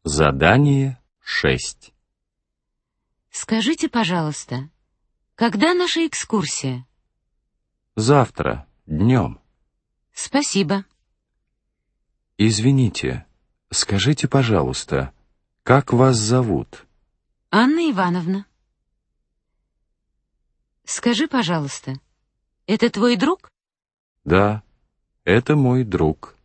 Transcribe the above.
Задание 6. Скажите, пожалуйста, когда наша экскурсия? Завтра, днем. Спасибо. Извините, скажите, пожалуйста, как вас зовут? Анна Ивановна. Скажи, пожалуйста, это твой друг? Да, это мой друг.